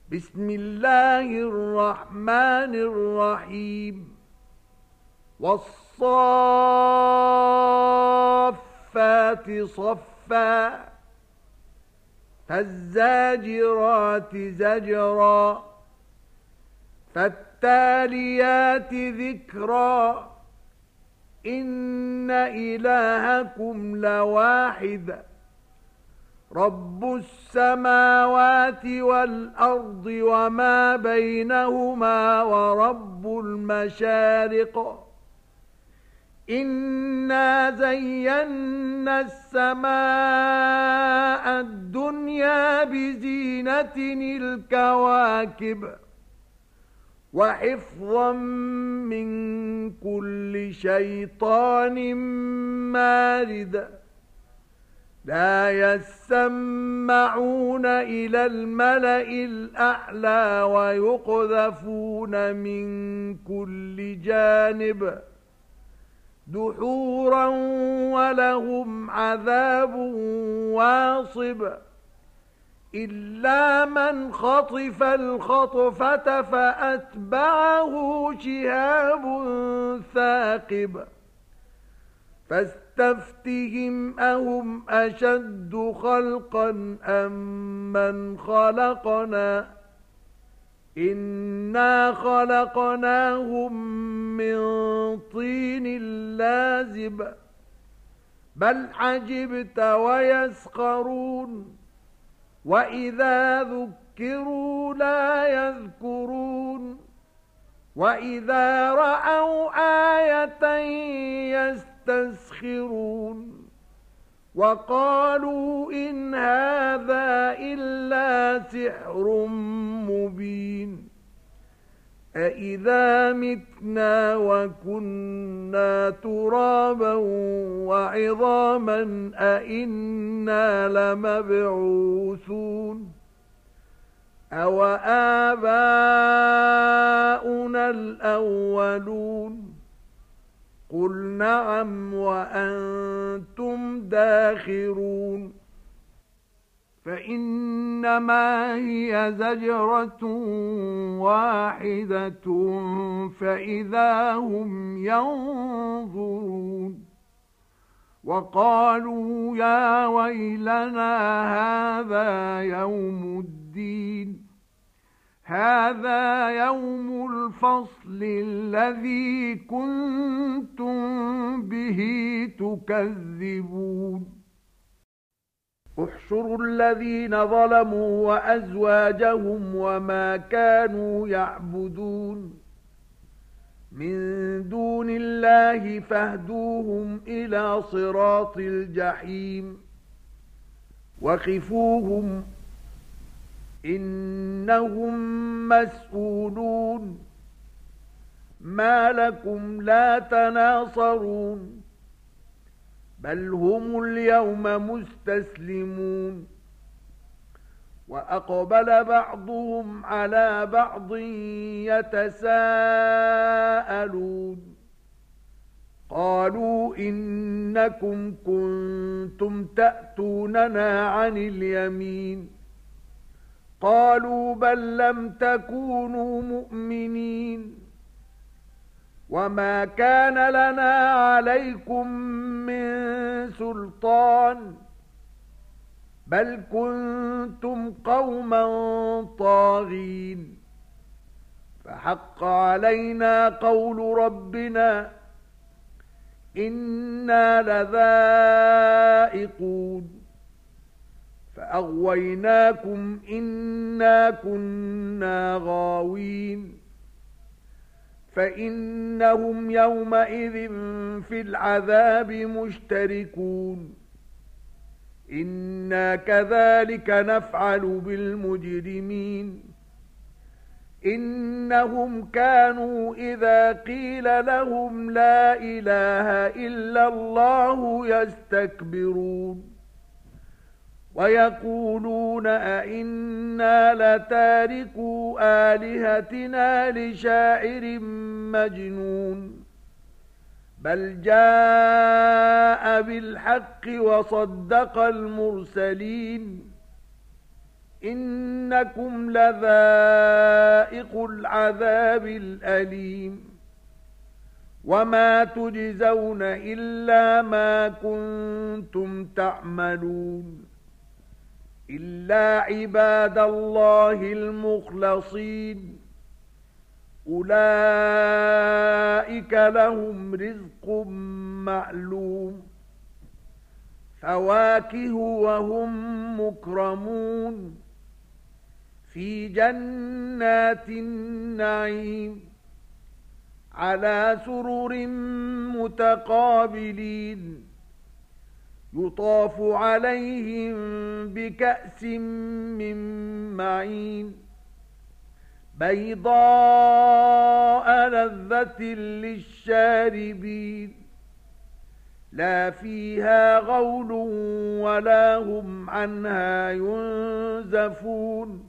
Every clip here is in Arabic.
بسم الله الرحمن الرحيم والصافات صفا فالزاجرات زجرا فالتاليات ذكرا إن إلهكم لواحد رب السماوات والأرض وما بينهما ورب المشارق إنا زينا السماء الدنيا بزينة الكواكب وحفظا من كل شيطان مارد لا يسمعون إلى الملأ الأعلى ويقذفون من كل جانب دحورا ولهم عذاب واصب إلا من خطف الخطفة فأتبعه شهاب ثاقب فاستفتهم أهم أشد خلقا أم من خلقنا إنا خلقناهم من طين لازب بل عجبت ويسخرون وإذا ذكروا لا يذكرون وإذا رأوا آية يستسخرون وقالوا إن هذا إلا سحر مبين أإذا متنا وكنا ترابا وعظاما أإنا لمبعوثون أو آباؤنا الأولون قل نعم وأنتم داخرون فإنما هي زجرة واحدة فإذا هم ينظرون وقالوا يا ويلنا هذا يوم الدين هذا يوم الفصل الذي كنتم به تكذبون احشروا الذين ظلموا وأزواجهم وما كانوا يعبدون من دون الله فاهدوهم إلى صراط الجحيم وقفوهم إنهم مسؤولون ما لكم لا تناصرون بل هم اليوم مستسلمون وأقبل بعضهم على بعض يتساءلون قالوا إنكم كنتم تأتوننا عن اليمين قالوا بل لم تكونوا مؤمنين وما كان لنا عليكم من سلطان بل كنتم قوما طاغين فحق علينا قول ربنا إنا لذائقون فأغويناكم إنا كنا غاوين فإنهم يومئذ في العذاب مشتركون إنا كذلك نفعل بالمجرمين إنهم كانوا إذا قيل لهم لا إله إلا الله يستكبرون ويقولون أئنا لتاركو آلهتنا لشاعر مجنون بل جاء بالحق وصدق المرسلين إنكم لذائق العذاب الأليم وما تجزون إلا ما كنتم تعملون إلا عباد الله المخلصين أولئك لهم رزق معلوم فواكه وهم مكرمون في جنات النعيم على سرر متقابلين يطاف عليهم بكأس من معين بيضاء لذة للشاربين لا فيها غول ولا هم عنها ينزفون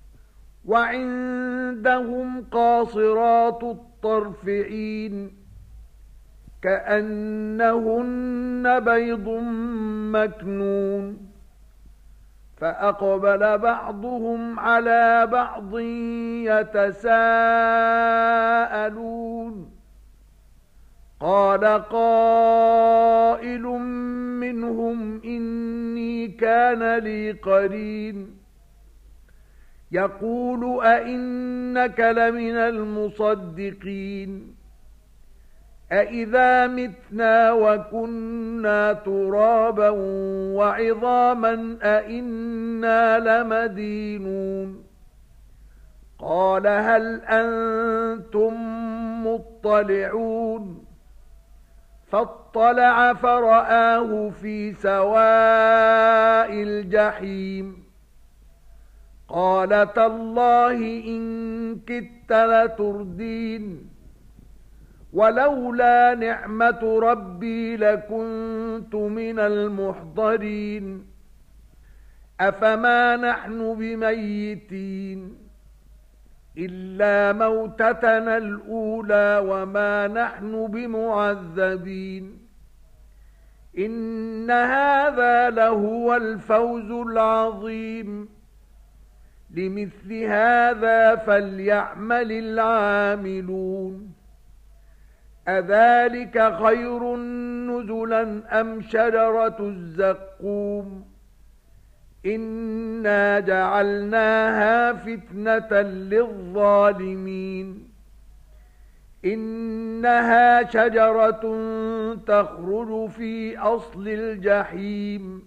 وعندهم قاصرات الطرف عين كأنهن بيض مكنون فأقبل بعضهم على بعض يتساءلون قال قائل منهم إني كان لي قرين يقول أئنك لمن المصدقين أئذا متنا وكنا ترابا وعظاما أئنا لمدينون قال هل أنتم مطلعون فاطلع فرآه في سواء الجحيم قال تالله إن كدت لتردين ولولا نعمة ربي لكنت من المحضرين أفما نحن بميتين إلا موتتنا الأولى وما نحن بمعذبين إن هذا لهو الفوز العظيم لمثل هذا فليعمل العاملون أذلك خير نزلا أم شجرة الزقوم إنا جعلناها فتنة للظالمين إنها شجرة تخرج في أصل الجحيم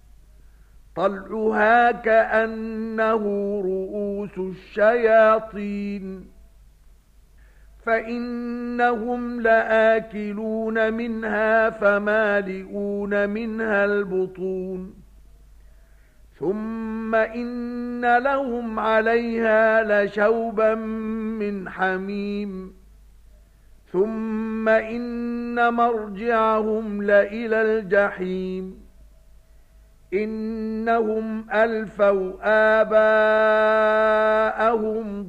طلعها كأنه رؤوس الشياطين فإنهم لآكلون منها فمالئون منها البطون ثم إن لهم عليها لشوبا من حميم ثم إن مرجعهم لإلى الجحيم إنهم ألفوا آباءهم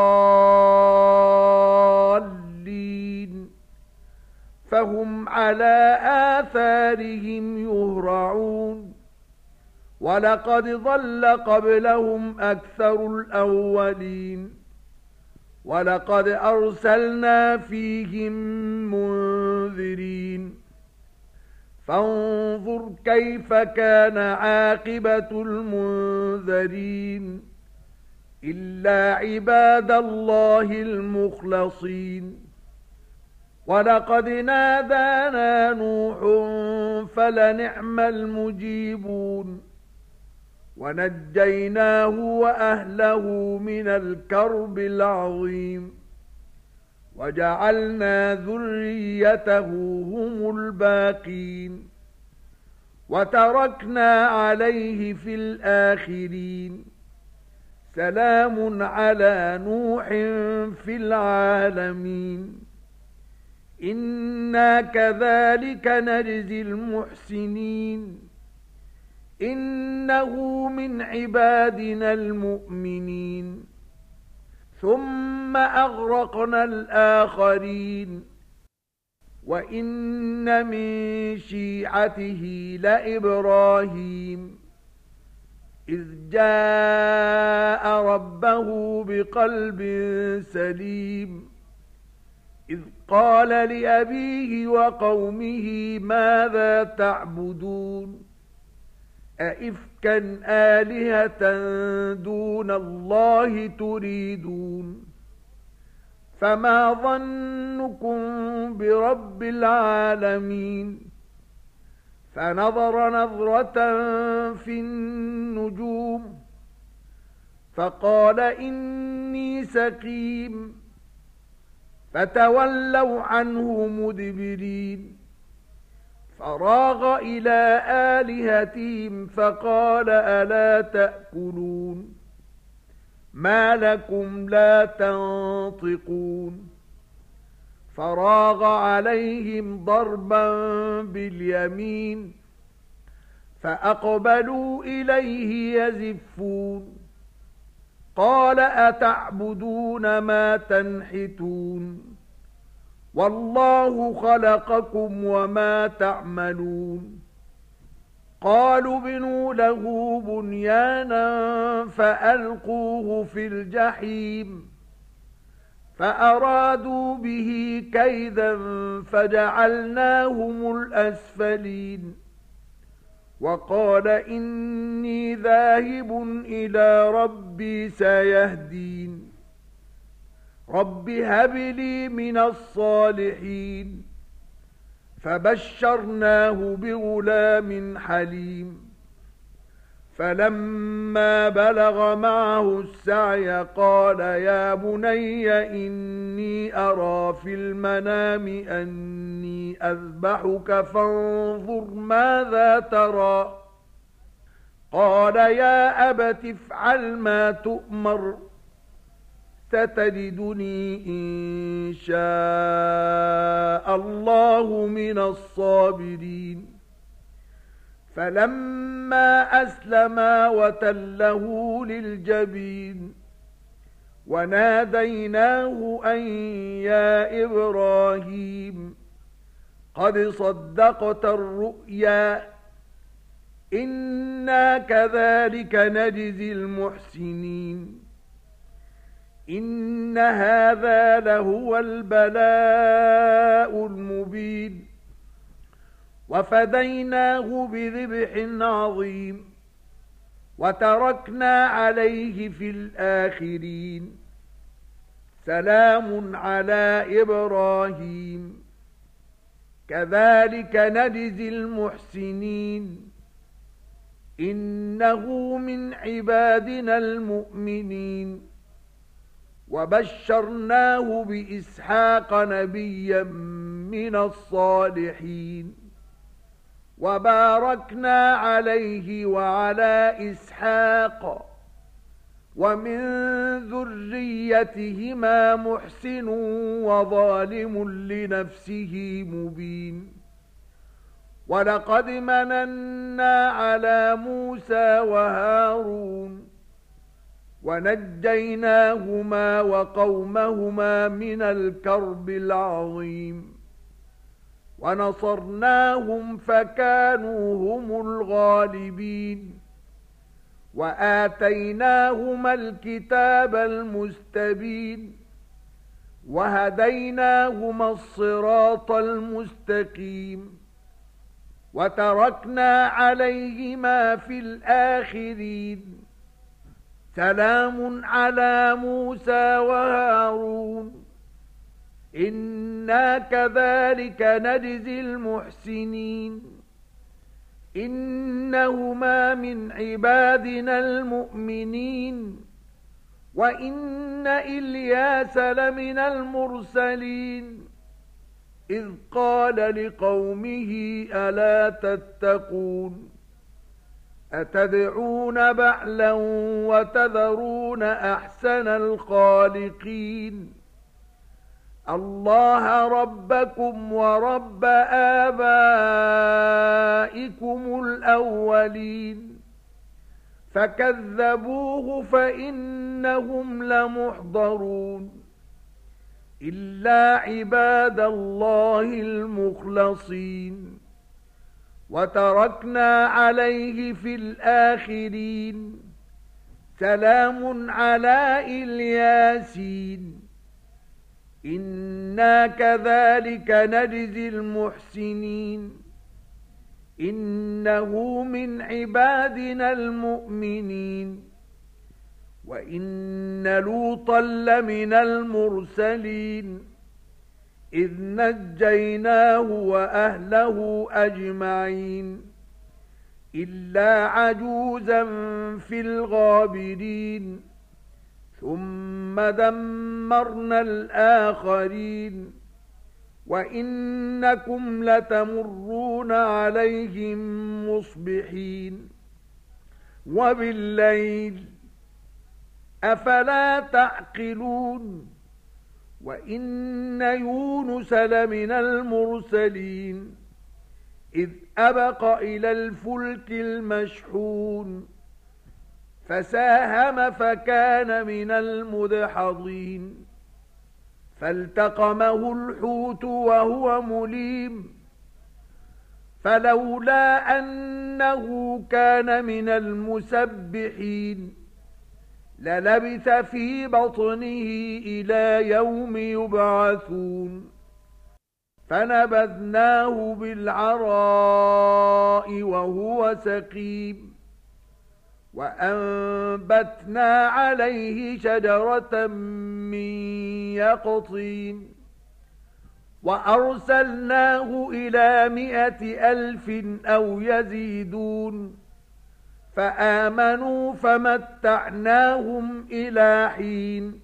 ضالين فهم على آثارهم يهرعون ولقد ضل قبلهم أكثر الأولين ولقد أرسلنا فيهم منذرين فانظر كيف كان عاقبة المنذرين إلا عباد الله المخلصين ولقد نادانا نوح فلنعم المجيبون ونجيناه وأهله من الكرب العظيم وجعلنا ذريته هم الباقين وتركنا عليه في الآخرين سلام على نوح في العالمين إنا كذلك نجزي المحسنين إنه من عبادنا المؤمنين ثم أغرقنا الآخرين وإن من شيعته لإبراهيم إذ جاء ربه بقلب سليم إذ قال لأبيه وقومه ماذا تعبدون أئفكا آلهة دون الله تريدون فما ظنكم برب العالمين فنظر نظرة في النجوم فقال إني سقيم فتولوا عنه مدبرين فراغ إلى آلهتهم فقال ألا تأكلون ما لكم لا تنطقون فراغ عليهم ضربا باليمين فأقبلوا إليه يزفون قال أتعبدون ما تنحتون والله خلقكم وما تعملون قالوا بنوا له بنيانا فألقوه في الجحيم فأرادوا به كيدا فجعلناهم الأسفلين وقال إني ذاهب إلى ربي سيهدين رب هب لي من الصالحين فبشرناه بغلام حليم فلما بلغ معه السعي قال يا بني إني أرى في المنام أني أذبحك فانظر ماذا ترى قال يا أبت افعل ما تؤمر ستجدني إن شاء الله من الصابرين فلما أسلما وتله للجبين وناديناه أن يا إبراهيم قد صدقت الرؤيا إنا كذلك نجزي المحسنين إن هذا لهو البلاء المبين وفديناه بذبح عظيم وتركنا عليه في الآخرين سلام على إبراهيم كذلك نجزي المحسنين إنه من عبادنا المؤمنين وبشرناه بإسحاق نبيا من الصالحين وباركنا عليه وعلى إسحاق ومن ذريتهما محسن وظالم لنفسه مبين ولقد مننا على موسى وهارون ونجيناهما وقومهما من الكرب العظيم ونصرناهم فكانوا هم الغالبين وآتيناهما الكتاب المستبين وهديناهما الصراط المستقيم وتركنا عليهما في الآخرين سلام على موسى وهارون إنا كذلك نجزي المحسنين إنهما من عبادنا المؤمنين وإن إلياس لمن المرسلين إذ قال لقومه ألا تتقون أتدعون بعلا وتذرون أحسن الخالقين الله ربكم ورب آبائكم الأولين فكذبوه فإنهم لمحضرون إلا عباد الله المخلصين وتركنا عليه في الآخرين سلام على الياسين إنا كذلك نجزي المحسنين إنه من عبادنا المؤمنين وإن لوطا لمن المرسلين إذ نجيناه وأهله أجمعين إلا عجوزا في الغابرين ثم دمرنا الآخرين وإنكم لتمرون عليهم مصبحين وبالليل أفلا تعقلون وإن يونس لمن المرسلين إذ أبق إلى الفلك المشحون فساهم فكان من المدحضين فالتقمه الحوت وهو مليم فلولا أنه كان من المسبحين للبث في بطنه إلى يوم يبعثون فنبذناه بالعراء وهو سقيم وأنبتنا عليه شجرة من يقطين وأرسلناه إلى 100,000 أو يزيدون فآمنوا فمتعناهم إلى حين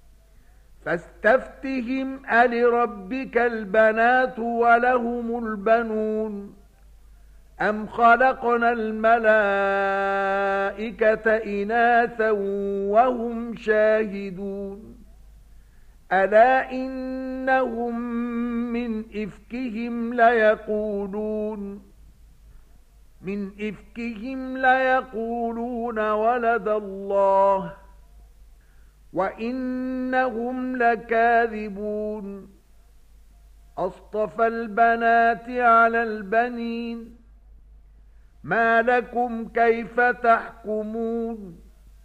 فاستفتهم ألربك البنات ولهم البنون أم خلقنا الملائكة إناثا وهم شاهدون ألا إنهم من إفكهم ليقولون ولد الله وإنهم لكاذبون أصطفى البنات على البنين ما لكم كيف تحكمون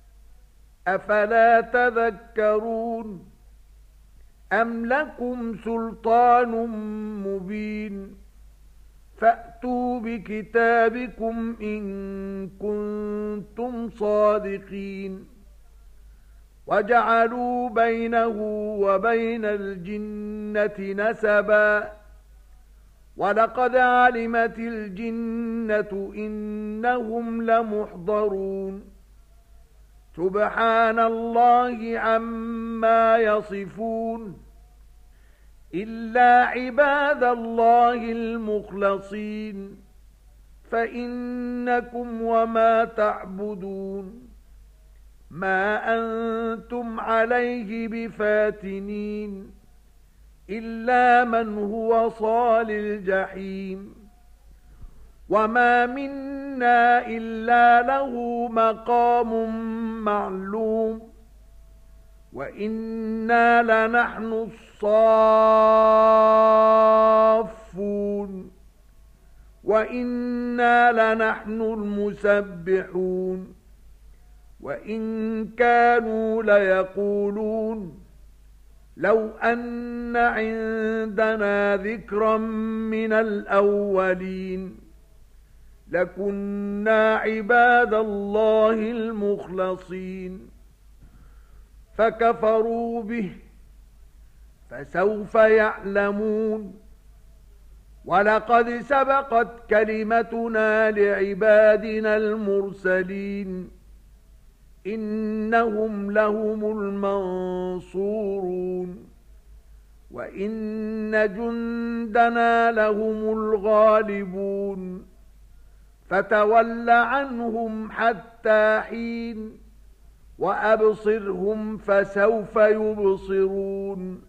أفلا تذكرون أم لكم سلطان مبين فأتوا بكتابكم إن كنتم صادقين وجعلوا بينه وبين الجنة نسبا ولقد علمت الجنة إنهم لمحضرون سبحان الله عما يصفون إلا عباد الله المخلصين فإنكم وما تعبدون ما أنتم عليه بفاتنين إلا من هو صال الجحيم وما منا إلا له مقام معلوم وإنا لنحن الصافون وإنا لنحن المسبحون وإن كانوا ليقولون لو أن عندنا ذكرا من الأولين لكنا عباد الله المخلصين فكفروا به فسوف يعلمون ولقد سبقت كلمتنا لعبادنا المرسلين إنهم لهم المنصورون وإن جندنا لهم الغالبون فتول عنهم حتى حين وأبصرهم فسوف يبصرون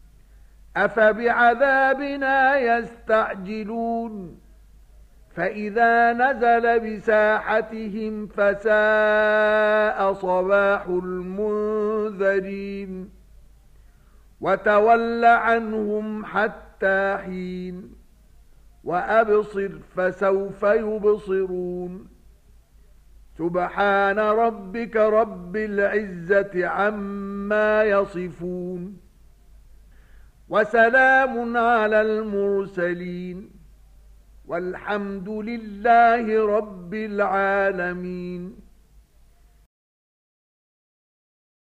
أفبعذابنا يستعجلون فإذا نزل بساحتهم فساء صباح المنذرين وتول عنهم حتى حين وأبصر فسوف يبصرون سبحان ربك رب العزة عما يصفون وسلام على المرسلين والحمد لله رب العالمين